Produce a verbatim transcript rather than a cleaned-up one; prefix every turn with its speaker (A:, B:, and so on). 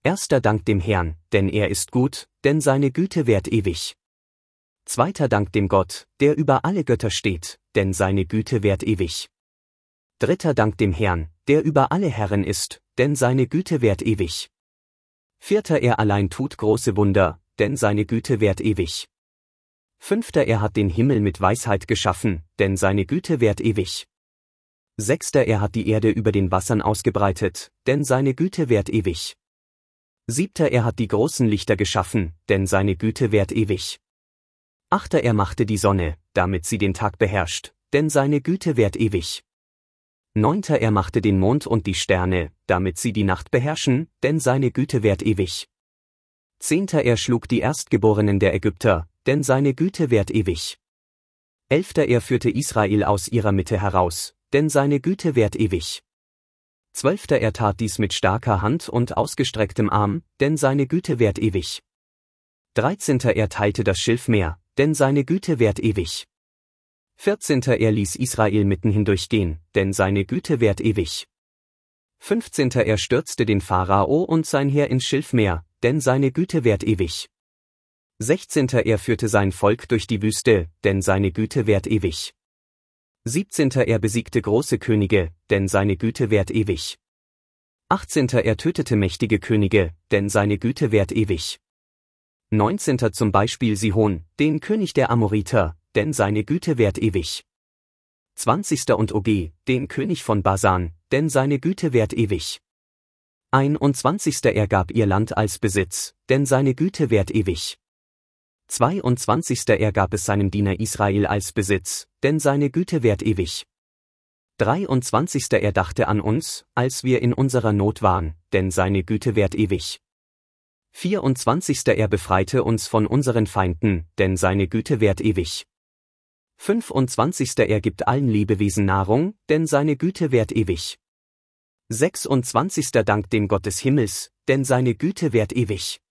A: Erster Dank dem Herrn, denn er ist gut, denn seine Güte währt ewig. Zweiter Dank dem Gott, der über alle Götter steht, denn seine Güte währt ewig. Dritter Dank dem Herrn, der über alle Herren ist, denn seine Güte währt ewig. Vierter er allein tut große Wunder, denn seine Güte währt ewig. Fünfter er hat den Himmel mit Weisheit geschaffen, denn seine Güte währt ewig. Sechster er hat die Erde über den Wassern ausgebreitet, denn seine Güte währt ewig. Siebter er hat die großen Lichter geschaffen, denn seine Güte währt ewig. Achter er machte die Sonne, damit sie den Tag beherrscht, denn seine Güte währt ewig. Neunter er machte den Mond und die Sterne, damit sie die Nacht beherrschen, denn seine Güte währt ewig. Zehnter er schlug die Erstgeborenen der Ägypter, denn seine Güte währt ewig. Elfter er führte Israel aus ihrer Mitte heraus, denn seine Güte währt ewig. Zwölfter er tat dies mit starker Hand und ausgestrecktem Arm, denn seine Güte währt ewig. Dreizehnter er teilte das Schilfmeer, denn seine Güte währt ewig. Vierzehnter er ließ Israel mitten hindurchgehen, denn seine Güte währt ewig. Fünfzehnter er stürzte den Pharao und sein Heer ins Schilfmeer, denn seine Güte währt ewig. Sechzehnter er führte sein Volk durch die Wüste, denn seine Güte währt ewig. Siebzehnter er besiegte große Könige, denn seine Güte währt ewig. Achtzehnter er tötete mächtige Könige, denn seine Güte währt ewig. Neunzehnter zum Beispiel Sihon, den König der Amoriter, denn seine Güte währt ewig. Zwanzigster und Og, den König von Basan, denn seine Güte währt ewig. Einundzwanzigster er gab ihr Land als Besitz, denn seine Güte währt ewig. Zweiundzwanzigster er gab es seinem Diener Israel als Besitz, denn seine Güte währt ewig. Dreiundzwanzigster er dachte an uns, als wir in unserer Not waren, denn seine Güte währt ewig. Vierundzwanzigster er befreite uns von unseren Feinden, denn seine Güte währt ewig. Fünfundzwanzigster er gibt allen Lebewesen Nahrung, denn seine Güte währt ewig. Sechsundzwanzigster dankt dem Gott des Himmels, denn seine Güte währt ewig.